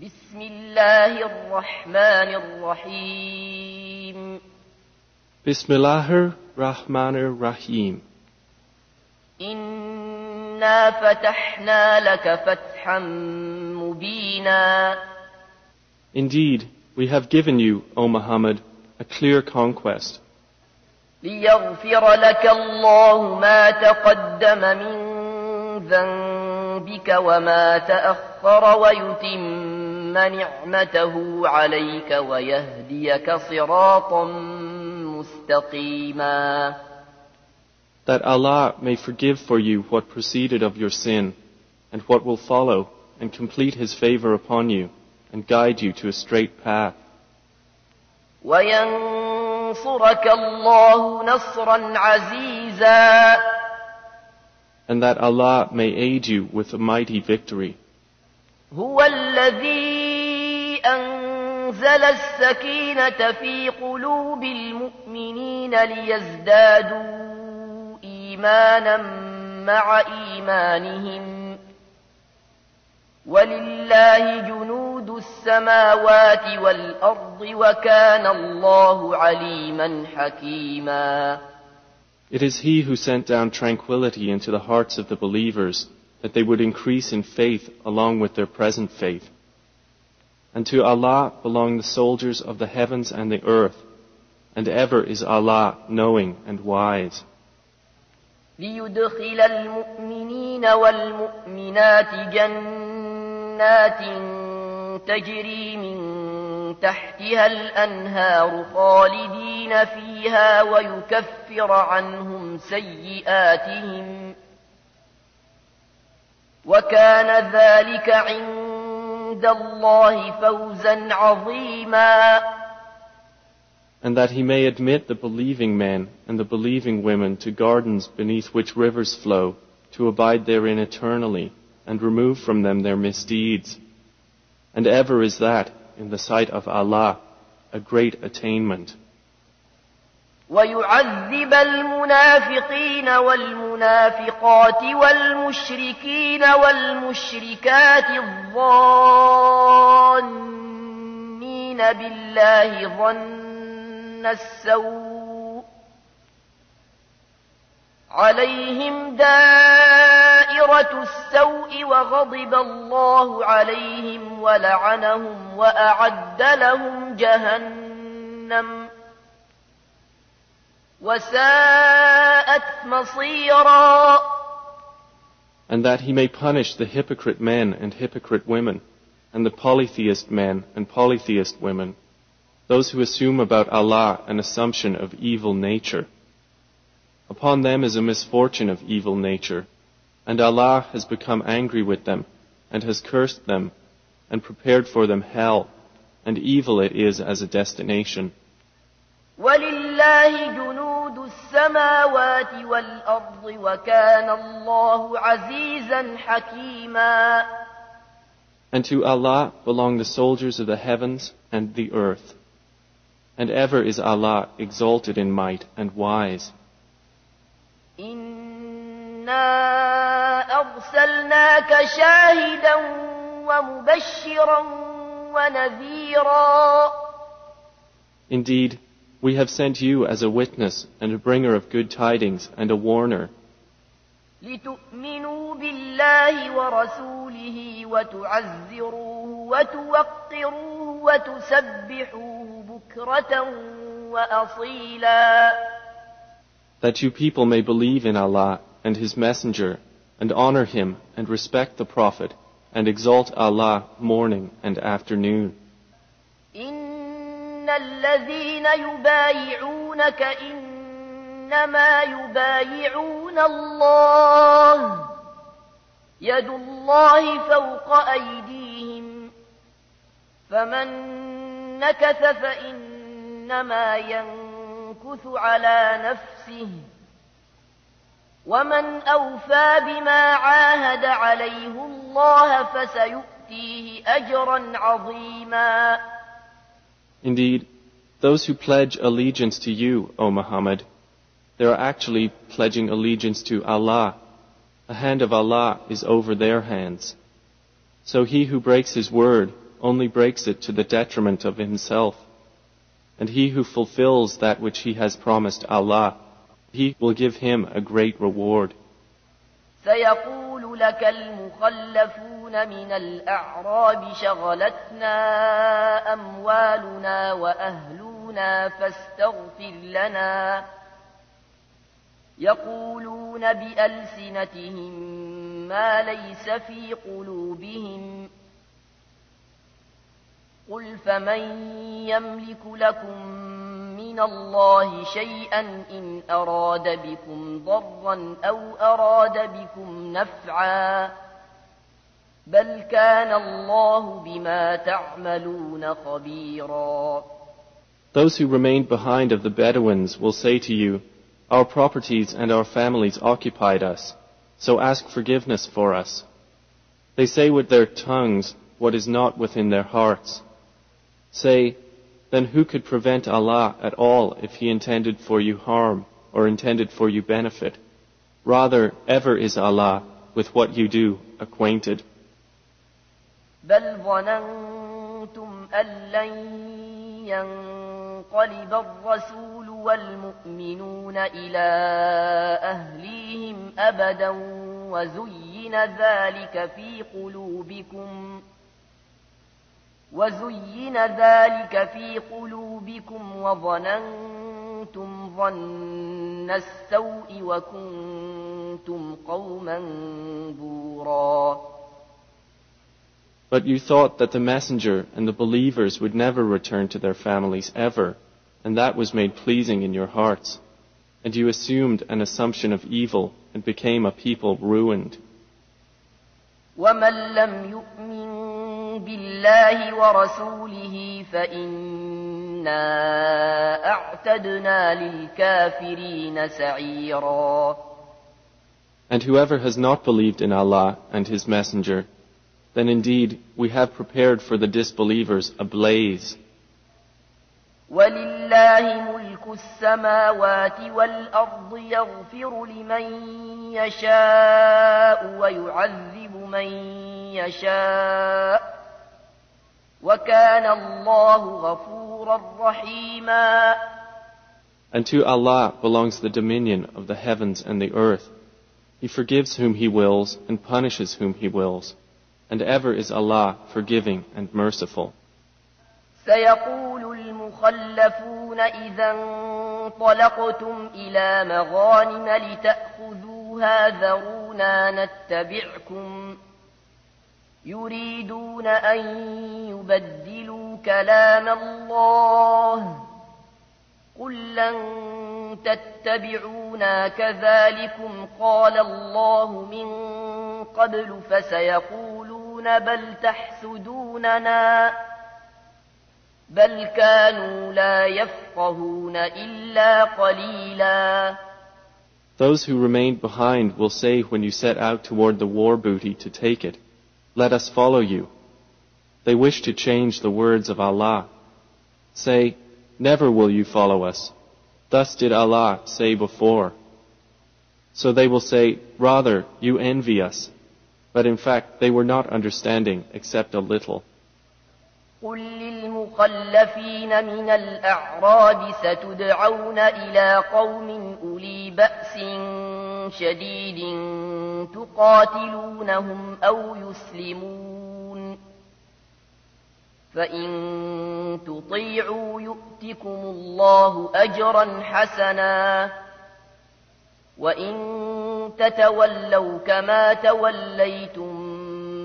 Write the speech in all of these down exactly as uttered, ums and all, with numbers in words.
بسم الله الرحمن الرحيم Bismillahir Rahmanir Rahim. إنا فتحنا لك فتحا مبينا. Indeed, we have given you, O Muhammad, a clear conquest. ليغفر لك الله ما تقدم من ذنبك وما تأخر ويتم نعمته عليك ويهديك صراطا مستقيما. That Allah may forgive for you what preceded of your sin and what will follow, and complete His favor upon you and guide you to a straight path. وينصرك الله نصرا عزيزا. And that Allah may aid you with a mighty victory. هو الذي أنزل السكينة في قلوب المؤمنين ليزدادوا إيمانا مع إيمانهم ولله جنود السماوات والأرض وكان الله عليما حكيما. It is He who sent down tranquility into the hearts of the believers, that they would increase in faith along with their present faith. And to Allah belong the soldiers of the heavens and the earth, and ever is Allah knowing and wise. ليدخل المؤمنين والمؤمنات جنات تجري من تحتها الأنهار خالدين فيها ويكفر عنهم سيئاتهم وكان ذلك عند الله فوزا عظيما. And that He may admit the believing men and the believing women to gardens beneath which rivers flow, to abide therein eternally, and remove from them their misdeeds. And ever is that, in the sight of Allah, a great attainment. ويعذب المنافقين والمنافقات والمشركين والمشركات الظانين بالله ظن السوء عليهم دائرة السوء وغضب الله عليهم ولعنهم وأعد لهم جهنم وساءت مصيرا. And that He may punish the hypocrite men and hypocrite women, and the polytheist men and polytheist women, those who assume about Allah an assumption of evil nature. Upon them is a misfortune of evil nature, and Allah has become angry with them, and has cursed them, and prepared for them hell, and evil it is as a destination. وَلِلَّهِ جُنُودُ السَّمَاوَاتِ وَالْأَرْضِ وَكَانَ اللَّهُ عَزِيزًا حَكِيمًا. And to Allah belong the soldiers of the heavens and the earth, and ever is Allah exalted in might and wise. إِنَّا أَرْسَلْنَاكَ شَاهِدًا وَمُبَشِّرًا وَنَذِيرًا. Indeed, we have sent you as a witness and a bringer of good tidings and a warner. لِتُؤْمِنُوا بِاللَّهِ وَرَسُولِهِ وَتُعَزِّرُوهُ وَتُوَقِّرُوهُ وَتُسَبِّحُوهُ بُكْرَةً وَأَصِيلًا. That you people may believe in Allah and His Messenger, and honor Him and respect the Prophet, and exalt Allah morning and afternoon. إِنَّ الَّذِينَ يُبَايِعُونَكَ إِنَّمَا يُبَايِعُونَ اللَّهَ يَدُ اللَّهِ فَوْقَ أَيْدِيهِمْ فَمَن نَكَثَ فَإِنَّمَا يَنكُثُ عَلَى نَفْسِهِ وَمَنْ أَوْفَى بِمَا عَاهَدَ عَلَيْهِ اللَّهَ فَسَيُؤْتِيهِ أَجْرًا عَظِيمًا. Indeed, those who pledge allegiance to you, O Muhammad, they are actually pledging allegiance to Allah. The hand of Allah is over their hands. So he who breaks his word, only breaks it to the detriment of himself. And he who fulfills that which he has promised Allah, he will give him a great reward. سيقول لك المخلفون من الأعراب شغلتنا أموالنا وأهلنا فاستغفر لنا يقولون بألسنتهم ما ليس في قلوبهم قل فمن يملك لكم من الله شيئا إن أراد بكم ضرا أو أراد بكم نفعا بل كان الله بما تعملون خبيرا. Those who remained behind of the Bedouins will say to you, our properties and our families occupied us, so ask forgiveness for us. They say with their tongues what is not within their hearts. Say, then who could prevent Allah at all if He intended for you harm or intended for you benefit? Rather, ever is Allah with what you do acquainted. بل ظننتم أن لن ينقلب الرسول والمؤمنون إلى أهليهم أبدا وزين ذلك في قلوبكم وزين ذلك في قلوبكم وظننتم ظن السوء وكنتم قوما بورا. But you thought that the messenger and the believers would never return to their families ever, and that was made pleasing in your hearts. And you assumed an assumption of evil and became a people ruined. وَمَنْ لَمْ يُؤْمِنْ بِاللَّهِ وَرَسُولِهِ فَإِنَّا أَعْتَدْنَا لِلْكَافِرِينَ سَعِيرًا. And whoever has not believed in Allah and His Messenger, then indeed we have prepared for the disbelievers a blaze. وَلِلَّهِ مُلْكُ السَّمَاوَاتِ وَالْأَرْضِ يَغْفِرُ لِمَن يَشَاءُ وَيُعَذِّبُ مَن يَشَاءُ وَكَانَ اللَّهُ غَفُورًا رَّحِيمًا. And to Allah belongs the dominion of the heavens and the earth. He forgives whom He wills and punishes whom He wills. And ever is Allah forgiving and merciful. سيقول المخلفون إذا انطلقتم إلى مغانم لتأخذوها ذرونا نتبعكم يريدون أن يبدلوا كلام الله قل لن تتبعونا كذلكم قال الله من قبل فسيقولون بل تحسدوننا بل كانوا لا يفقهون إلا قليلا. Those who remained behind will say when you set out toward the war booty to take it, let us follow you. They wish to change the words of Allah. Say, never will you follow us. Thus did Allah say before. So they will say, rather, you envy us. But in fact, they were not understanding except a little. قل للمخلفين من الأعراب ستدعون إلى قوم أولي بأس شديد تقاتلونهم أو يسلمون فإن تطيعوا يؤتكم الله أجرا حسنا وإن تتولوا كما توليتم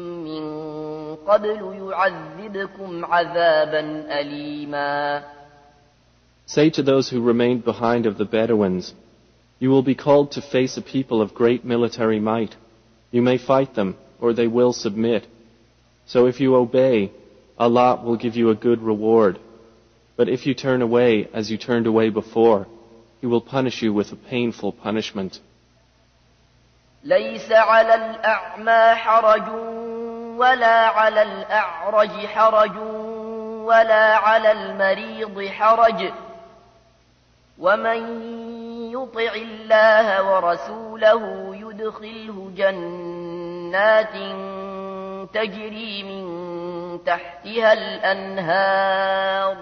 قبل يعذبكم عذابا أليما. Say to those who remained behind of the Bedouins, you will be called to face a people of great military might. You may fight them, or they will submit. So if you obey, Allah will give you a good reward. But if you turn away as you turned away before, He will punish you with a painful punishment. ليس على الأعمى حرج ولا على الأعرج حرج ولا على المريض حرج ومن يطع الله ورسوله يدخله جنات تجري من تحتها الأنهار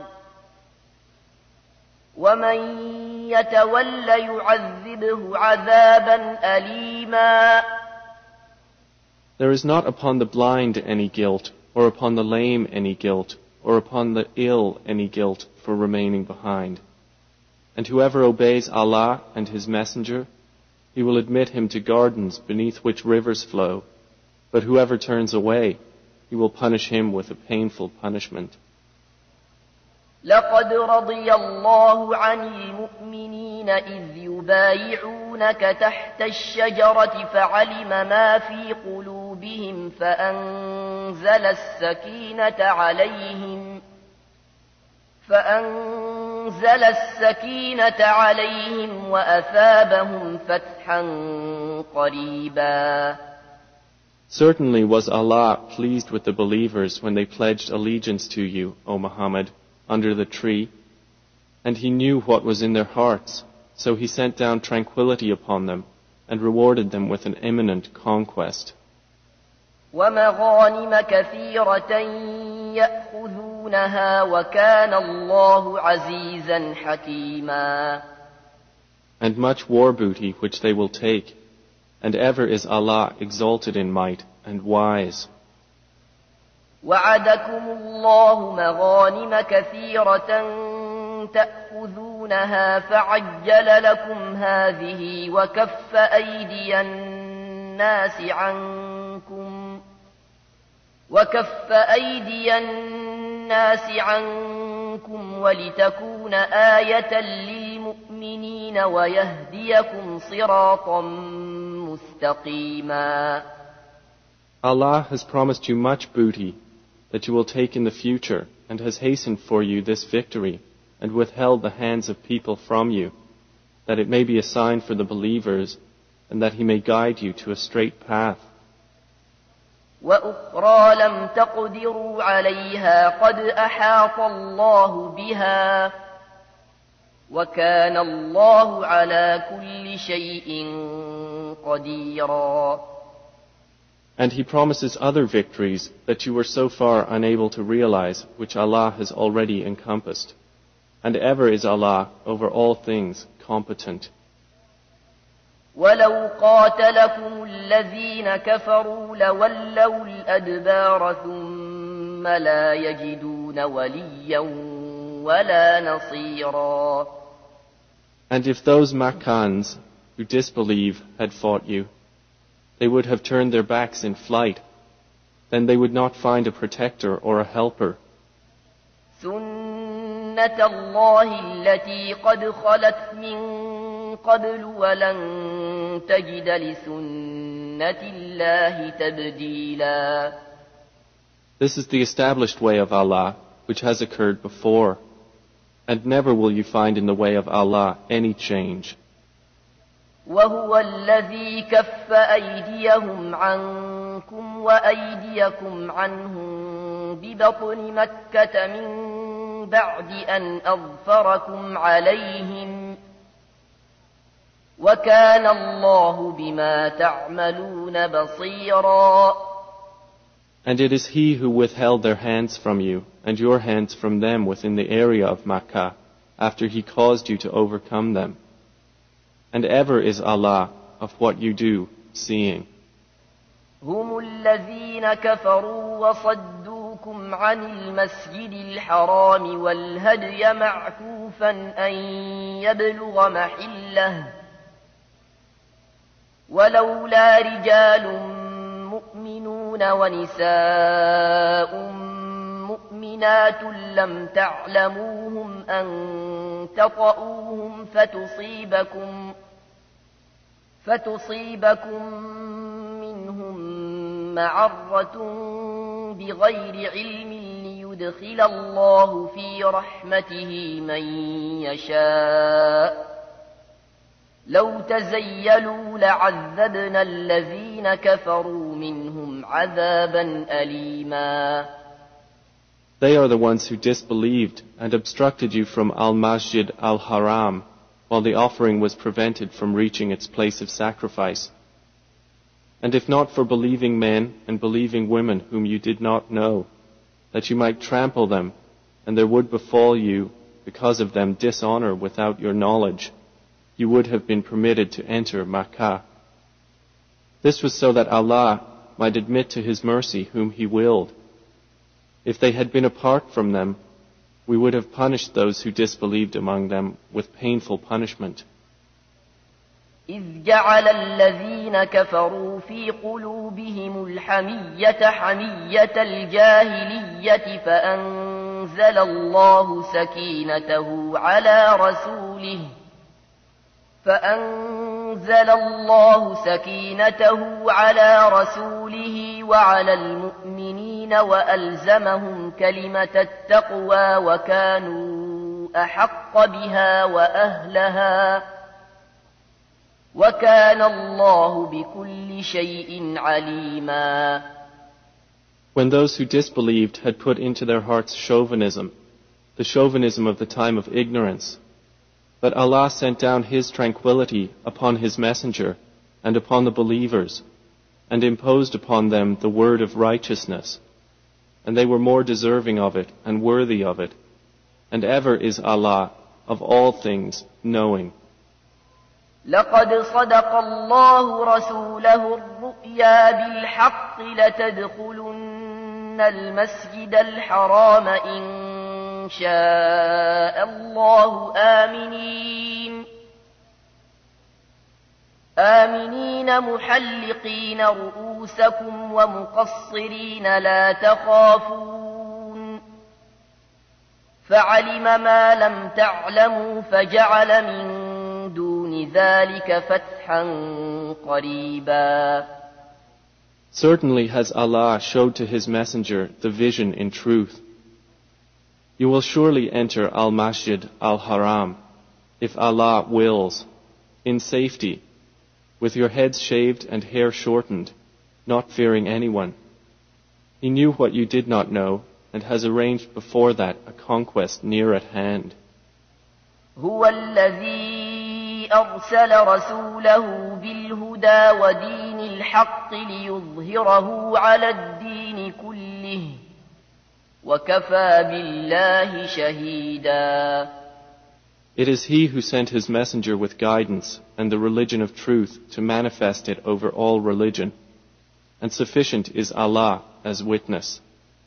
ومن يتول يعذبه عذابا أليما. There is not upon the blind any guilt, or upon the lame any guilt, or upon the ill any guilt for remaining behind. And whoever obeys Allah and His Messenger, He will admit him to gardens beneath which rivers flow, but whoever turns away, He will punish him with a painful punishment. لقد رضي الله عن المؤمنين إذ يبايعونك تحت الشجرة فعلم ما في قلوبهم فأنزل السكينة عليهم فأنزل السكينة عليهم وأثابهم فتحا قريبا. Certainly was Allah pleased with the believers when they pledged allegiance to you, O Muhammad, under the tree, and He knew what was in their hearts, so He sent down tranquility upon them and rewarded them with an imminent conquest. وَمَغَانِمَ كَثِيرَةً يَأْخُذُونَهَا وَكَانَ اللَّهُ عَزِيزًا حَكِيمًا. And much war booty which they will take, and ever is Allah exalted in might and wise. وعدكم الله مغانم كثيرة تأخذونها فعجل لكم هذه وكف أيدي الناس عنكم وكف أيدي الناس عنكم ولتكون آية للمؤمنين ويهديكم صراطا مستقيما. Allah has promised you much booty that you will take in the future, and has hastened for you this victory, and withheld the hands of people from you, that it may be a sign for the believers, and that He may guide you to a straight path. وَأُخْرَى لَمْ تَقْدِرُوا عَلَيْهَا قَدْ أَحَاطَ اللَّهُ بِهَا وَكَانَ اللَّهُ عَلَى كُلِّ شَيْءٍ قَدِيرًا. And He promises other victories that you were so far unable to realize, which Allah has already encompassed. And ever is Allah over all things competent. وَلَوْ قَاتَلَكُمُ الَّذِينَ كَفَرُوا لَوَلَّوُا الْأَدْبَارَ ثُمَّ لَا يَجِدُونَ وَلِيًّا وَلَا نَصِيرًا. And if those Makkans who disbelieve had fought you, they would have turned their backs in flight. Then they would not find a protector or a helper. سُنَّةَ اللَّهِ الَّتِي قَدْ خَلَتْ مِن قَبْلُ وَلَن تَجِدَ لِسُنَّةِ اللَّهِ تَبْدِيلًا. This is the established way of Allah, which has occurred before, and never will you find in the way of Allah any change. وهو الذي كف أيديهم عنكم وأيديكم عنهم ببطن مكة من بعد أن أظفركم عليهم وكان الله بما تعملون بصيرا. And it is He who withheld their hands from you and your hands from them within the area of Makkah after He caused you to overcome them. And ever is Allah of what you do seeing. هم الذين كفروا وصدوكم عن المسجد الحرام والهدي معكوفا أن يبلغ محله ولولا رجال مؤمنون ونساء مؤمنات لم تعلموهم أن تطؤوهم فتصيبكم فتصيبكم منهم معرة بغير علم ليدخل الله في رحمته من يشاء لو تزيلوا لعذبنا الذين كفروا منهم عذابا أليما. They are the ones who disbelieved and obstructed you from Al-Masjid Al-Haram, while the offering was prevented from reaching its place of sacrifice. And if not for believing men and believing women whom you did not know, that you might trample them, and there would befall you, because of them, dishonor without your knowledge, you would have been permitted to enter Makkah. This was so that Allah might admit to His mercy whom He willed. If they had been apart from them, we would have punished those who disbelieved among them with painful punishment. إذ جعل الذين كفروا في قلوبهم الحمية حمية الجاهلية فأنزل الله سكينته على رسوله فأنزل الله سكينته على رسوله وعلى المؤمنين وألزمهم كلمة التقوى وكانوا أحق بها وأهلها وكان الله بكل شيء عليما. When those who disbelieved had put into their hearts chauvinism, the chauvinism of the time of ignorance, but Allah sent down His tranquility upon His messenger and upon the believers, and imposed upon them the word of righteousness, and they were more deserving of it and worthy of it, and ever is Allah of all things knowing. لقد صدق الله رسوله الرؤيا بالحق لتدخلن المسجد الحرام إن شاء الله آمنين آمنين محلقين رؤوسكم ومقصرين لا تخافون فعلم ما لم تعلموا فجعل من دون ذلك فتحا قريبا. Certainly has Allah showed to His messenger the vision in truth. You will surely enter Al-Masjid Al-Haram, if Allah wills, in safety, with your heads shaved and hair shortened, not fearing anyone. He knew what you did not know, and has arranged before that a conquest near at hand. هو الذي أرسل رسوله بالهدى ودين الحق ليظهره على الدين كله وكفى بالله شهيدا. It is He who sent His messenger with guidance and the religion of truth to manifest it over all religion, and sufficient is Allah as witness.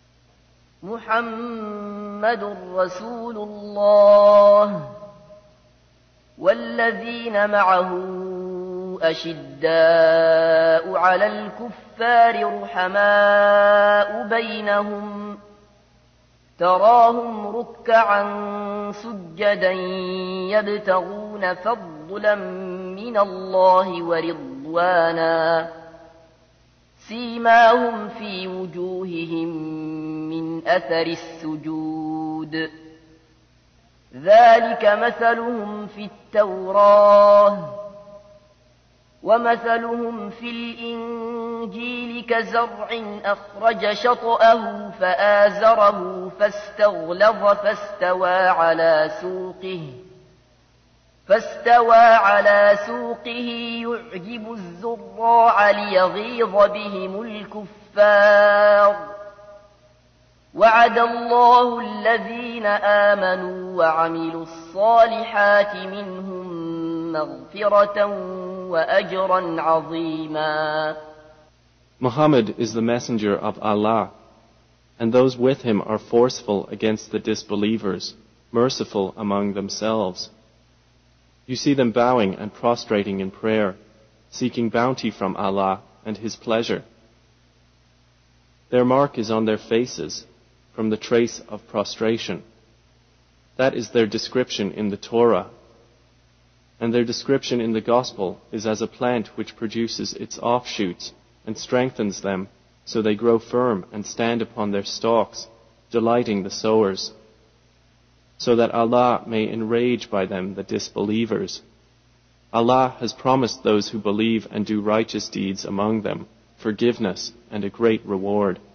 محمد رسول الله والذين معه أشداء على الكفار رحماء بينهم تراهم ركعا سجدا يبتغون فضلا من الله ورضوانا سيماهم في وجوههم من أثر السجود ذلك مثلهم في التوراة ومثلهم في الإنجيل كزرع أخرج شطأه فآزره فاستغلظ فاستوى على سوقه فاستوى على سوقه يعجب الزراع ليغيظ بهم الكفار وعد الله الذين آمنوا وعملوا الصالحات منهم مغفرة وأجرا عظيما. Muhammad is the messenger of Allah, and those with him are forceful against the disbelievers, merciful among themselves. You see them bowing and prostrating in prayer, seeking bounty from Allah and His pleasure. Their mark is on their faces, from the trace of prostration. That is their description in the Torah. And their description in the Gospel is as a plant which produces its offshoots and strengthens them so they grow firm and stand upon their stalks, delighting the sowers, so that Allah may enrage by them the disbelievers. Allah has promised those who believe and do righteous deeds among them forgiveness and a great reward.